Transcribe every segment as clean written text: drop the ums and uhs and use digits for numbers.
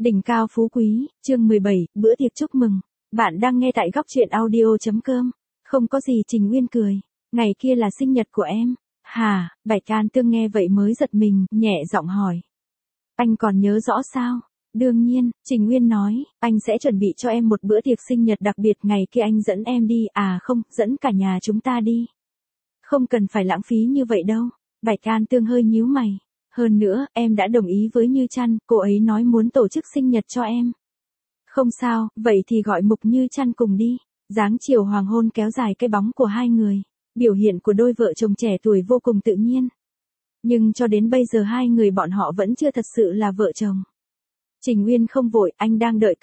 Đỉnh cao phú quý, chương 17, bữa tiệc chúc mừng. Bạn đang nghe tại góc truyện audio.com. Không có gì, Trình Nguyên cười. Ngày kia là sinh nhật của em. Hả? Bạch Can Tương nghe vậy mới giật mình, nhẹ giọng hỏi. Anh còn nhớ rõ sao? Đương nhiên, Trình Nguyên nói, anh sẽ chuẩn bị cho em một bữa tiệc sinh nhật đặc biệt, ngày kia anh dẫn em đi, không, dẫn cả nhà chúng ta đi. Không cần phải lãng phí như vậy đâu. Bạch Can Tương hơi nhíu mày. Hơn nữa, em đã đồng ý với Như Chăn, cô ấy nói muốn tổ chức sinh nhật cho em. Không sao, vậy thì gọi Mục Như Chăn cùng đi. Dáng chiều hoàng hôn kéo dài cái bóng của hai người. Biểu hiện của đôi vợ chồng trẻ tuổi vô cùng tự nhiên. Nhưng cho đến bây giờ hai người bọn họ vẫn chưa thật sự là vợ chồng. Trình Nguyên không vội, anh đang đợi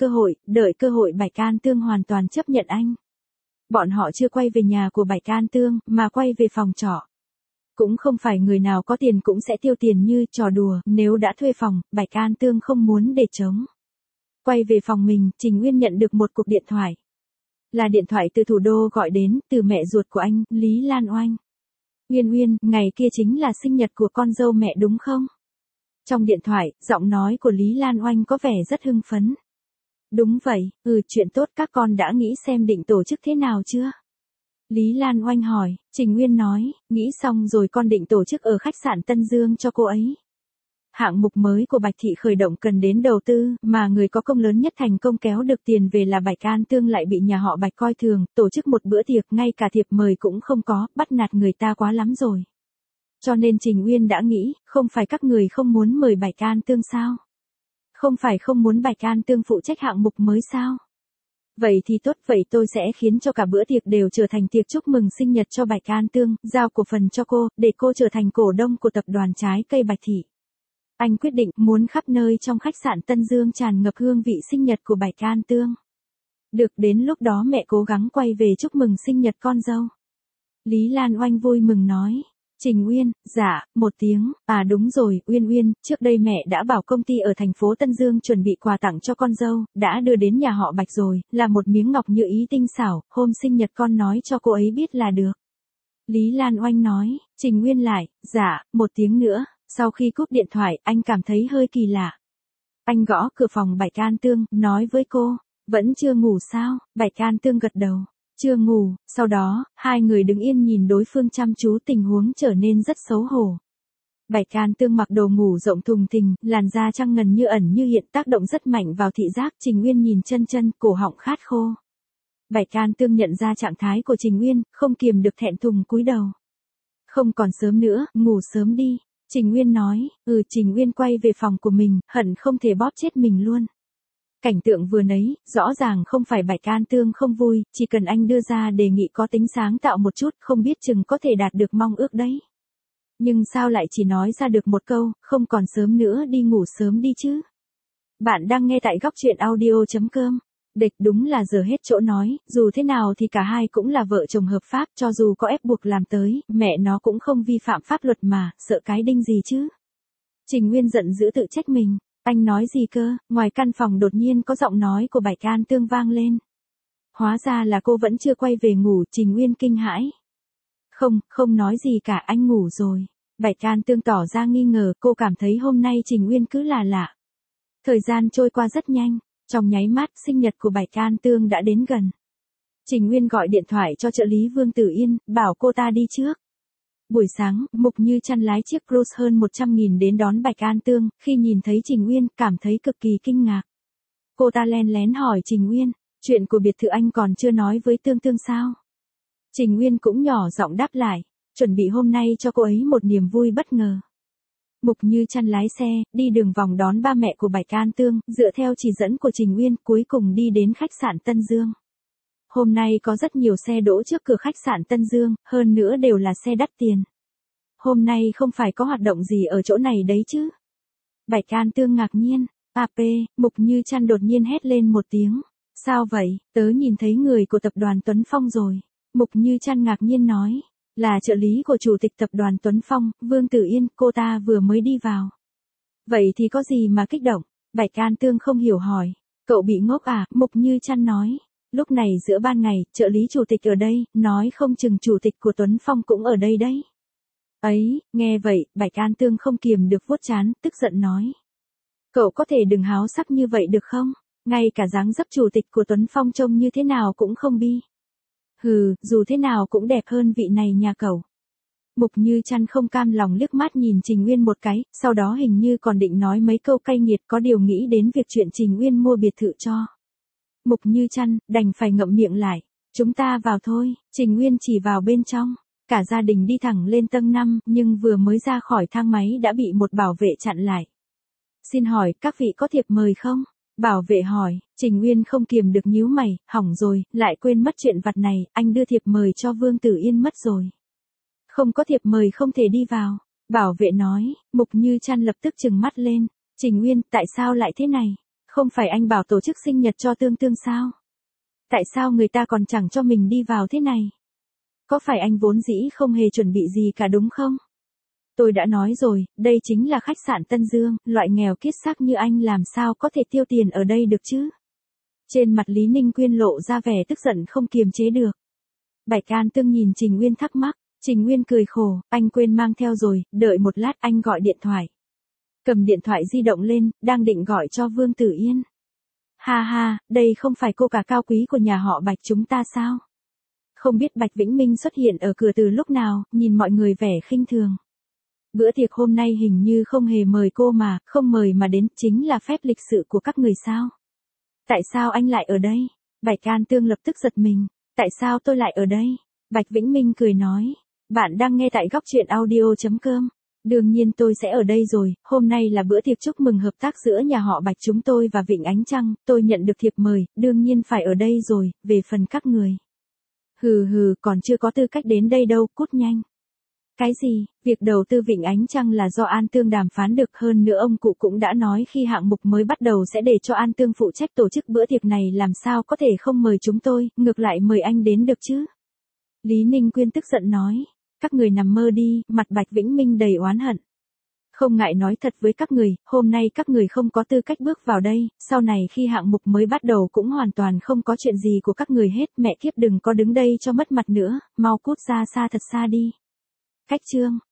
cơ hội Bạch Can Tương hoàn toàn chấp nhận anh. Bọn họ chưa quay về nhà của Bạch Can Tương, mà quay về phòng trọ. Cũng không phải người nào có tiền cũng sẽ tiêu tiền như trò đùa, nếu đã thuê phòng, Bạch Can Tương không muốn để trống. Quay về phòng mình, Trình Nguyên nhận được một cuộc điện thoại. Là điện thoại từ thủ đô gọi đến, từ mẹ ruột của anh, Lý Lan Oanh. Uyên, ngày kia chính là sinh nhật của con dâu mẹ đúng không? Trong điện thoại, giọng nói của Lý Lan Oanh có vẻ rất hưng phấn. Đúng vậy, chuyện tốt, các con đã nghĩ xem định tổ chức thế nào chưa? Lý Lan Oanh hỏi, Trình Nguyên nói, nghĩ xong rồi, con định tổ chức ở khách sạn Tân Dương cho cô ấy. Hạng mục mới của Bạch Thị khởi động cần đến đầu tư, mà người có công lớn nhất thành công kéo được tiền về là Bạch Can Tương, lại bị nhà họ Bạch coi thường, tổ chức một bữa tiệc ngay cả thiệp mời cũng không có, bắt nạt người ta quá lắm rồi. Cho nên Trình Nguyên đã nghĩ, không phải các người không muốn mời Bạch Can Tương sao? Không phải không muốn Bạch Can Tương phụ trách hạng mục mới sao? Vậy thì tốt, vậy tôi sẽ khiến cho cả bữa tiệc đều trở thành tiệc chúc mừng sinh nhật cho Bạch Can Tương, giao cổ phần cho cô, để cô trở thành cổ đông của tập đoàn trái cây Bạch Thị. Anh quyết định muốn khắp nơi trong khách sạn Tân Dương tràn ngập hương vị sinh nhật của Bạch Can Tương. Được, đến lúc đó mẹ cố gắng quay về chúc mừng sinh nhật con dâu. Lý Lan Oanh vui mừng nói. Trình Nguyên, dạ, một tiếng, đúng rồi, Uyên, trước đây mẹ đã bảo công ty ở thành phố Tân Dương chuẩn bị quà tặng cho con dâu, đã đưa đến nhà họ Bạch rồi, là một miếng ngọc như ý tinh xảo, hôm sinh nhật con nói cho cô ấy biết là được. Lý Lan Oanh nói, Trình Nguyên lại, dạ, một tiếng nữa, sau khi cúp điện thoại, anh cảm thấy hơi kỳ lạ. Anh gõ cửa phòng Bạch Can Tương, nói với cô, vẫn chưa ngủ sao? Bạch Can Tương gật đầu. Chưa ngủ, sau đó, hai người đứng yên nhìn đối phương chăm chú, tình huống trở nên rất xấu hổ. Bạch Can Tương mặc đồ ngủ rộng thùng thình, làn da trắng ngần như ẩn như hiện, tác động rất mạnh vào thị giác. Trình Nguyên nhìn chân, cổ họng khát khô. Bạch Can Tương nhận ra trạng thái của Trình Nguyên, không kiềm được thẹn thùng cúi đầu. Không còn sớm nữa, ngủ sớm đi. Trình Nguyên nói, Trình Nguyên quay về phòng của mình, hận không thể bóp chết mình luôn. Cảnh tượng vừa nấy, rõ ràng không phải Bạch Can Tương không vui, chỉ cần anh đưa ra đề nghị có tính sáng tạo một chút, không biết chừng có thể đạt được mong ước đấy. Nhưng sao lại chỉ nói ra được một câu, không còn sớm nữa, đi ngủ sớm đi chứ. Bạn đang nghe tại góc truyện audio.com. Địch, đúng là giờ hết chỗ nói, dù thế nào thì cả hai cũng là vợ chồng hợp pháp, cho dù có ép buộc làm tới, mẹ nó cũng không vi phạm pháp luật mà, sợ cái đinh gì chứ. Trình Nguyên giận dữ tự trách mình. Anh nói gì cơ? Ngoài căn phòng đột nhiên có giọng nói của Bạch Can Tương vang lên. Hóa ra là cô vẫn chưa quay về ngủ. Trình Nguyên kinh hãi. Không nói gì cả, anh ngủ rồi. Bạch Can Tương tỏ ra nghi ngờ, cô cảm thấy hôm nay Trình Nguyên cứ là lạ. Thời gian trôi qua rất nhanh, trong nháy mắt sinh nhật của Bạch Can Tương đã đến gần. Trình Nguyên gọi điện thoại cho trợ lý Vương Tử Yên, bảo cô ta đi trước. Buổi sáng, Mục Như Chăn lái chiếc Cruze hơn 100.000 đến đón Bạch Can Tương, khi nhìn thấy Trình Nguyên, cảm thấy cực kỳ kinh ngạc. Cô ta len lén hỏi Trình Nguyên, chuyện của biệt thự anh còn chưa nói với Tương Tương sao? Trình Nguyên cũng nhỏ giọng đáp lại, chuẩn bị hôm nay cho cô ấy một niềm vui bất ngờ. Mục Như Chăn lái xe, đi đường vòng đón ba mẹ của Bạch Can Tương, dựa theo chỉ dẫn của Trình Nguyên, cuối cùng đi đến khách sạn Tân Dương. Hôm nay có rất nhiều xe đỗ trước cửa khách sạn Tân Dương, hơn nữa đều là xe đắt tiền. Hôm nay không phải có hoạt động gì ở chỗ này đấy chứ? Bạch Can Tương ngạc nhiên. Mục Như Chăn đột nhiên hét lên một tiếng. Sao vậy? Tớ nhìn thấy người của tập đoàn Tuấn Phong rồi. Mục Như Chăn ngạc nhiên nói. Là trợ lý của chủ tịch tập đoàn Tuấn Phong, Vương Tử Yên, cô ta vừa mới đi vào. Vậy thì có gì mà kích động? Bạch Can Tương không hiểu hỏi. Cậu bị ngốc à? Mục Như Chăn nói. Lúc này giữa ban ngày, trợ lý chủ tịch ở đây, nói không chừng chủ tịch của Tuấn Phong cũng ở đây đấy. Ấy, nghe vậy, Bạch Can Tương không kiềm được vuốt trán, tức giận nói. Cậu có thể đừng háo sắc như vậy được không? Ngay cả dáng dấp chủ tịch của Tuấn Phong trông như thế nào cũng không bi. Hừ, dù thế nào cũng đẹp hơn vị này nhà cậu. Mục Như Trăn không cam lòng liếc mắt nhìn Trình Uyên một cái, sau đó hình như còn định nói mấy câu cay nghiệt, có điều nghĩ đến việc chuyện Trình Uyên mua biệt thự cho Mục Như Trăn, đành phải ngậm miệng lại. Chúng ta vào thôi. Trình Uyên chỉ vào bên trong. Cả gia đình đi thẳng lên tầng 5, nhưng vừa mới ra khỏi thang máy đã bị một bảo vệ chặn lại. Xin hỏi, các vị có thiệp mời không? Bảo vệ hỏi. Trình Uyên không kiềm được nhíu mày, hỏng rồi, lại quên mất chuyện vặt này, anh đưa thiệp mời cho Vương Tử Yên mất rồi. Không có thiệp mời không thể đi vào. Bảo vệ nói. Mục Như Trăn lập tức trừng mắt lên. Trình Uyên, tại sao lại thế này? Không phải anh bảo tổ chức sinh nhật cho Tương Tương sao? Tại sao người ta còn chẳng cho mình đi vào thế này? Có phải anh vốn dĩ không hề chuẩn bị gì cả đúng không? Tôi đã nói rồi, đây chính là khách sạn Tân Dương, loại nghèo kiết xác như anh làm sao có thể tiêu tiền ở đây được chứ? Trên mặt Lý Ninh Quyên lộ ra vẻ tức giận không kiềm chế được. Bạch An Tương nhìn Trình Uyên thắc mắc. Trình Uyên cười khổ, anh quên mang theo rồi, đợi một lát anh gọi điện thoại. Cầm điện thoại di động lên, đang định gọi cho Vương Tử Yên. Ha ha, đây không phải cô cả cao quý của nhà họ Bạch chúng ta sao? Không biết Bạch Vĩnh Minh xuất hiện ở cửa từ lúc nào, nhìn mọi người vẻ khinh thường. Bữa tiệc hôm nay hình như không hề mời cô mà, không mời mà đến, chính là phép lịch sự của các người sao? Tại sao anh lại ở đây? Bạch An Tương lập tức giật mình. Tại sao tôi lại ở đây? Bạch Vĩnh Minh cười nói. Bạn đang nghe tại góc truyện audio.com. Đương nhiên tôi sẽ ở đây rồi, hôm nay là bữa tiệc chúc mừng hợp tác giữa nhà họ Bạch chúng tôi và Vịnh Ánh Trăng, tôi nhận được thiệp mời, đương nhiên phải ở đây rồi, về phần các người. Hừ hừ, còn chưa có tư cách đến đây đâu, cút nhanh. Cái gì, việc đầu tư Vịnh Ánh Trăng là do An Tương đàm phán được, hơn nữa ông cụ cũng đã nói khi hạng mục mới bắt đầu sẽ để cho An Tương phụ trách tổ chức bữa tiệc này, làm sao có thể không mời chúng tôi, ngược lại mời anh đến được chứ. Lý Ninh Quyên tức giận nói. Các người nằm mơ đi, mặt Bạch Vĩnh Minh đầy oán hận. Không ngại nói thật với các người, hôm nay các người không có tư cách bước vào đây, sau này khi hạng mục mới bắt đầu cũng hoàn toàn không có chuyện gì của các người hết, mẹ kiếp đừng có đứng đây cho mất mặt nữa, mau cút ra xa thật xa đi. Cách chương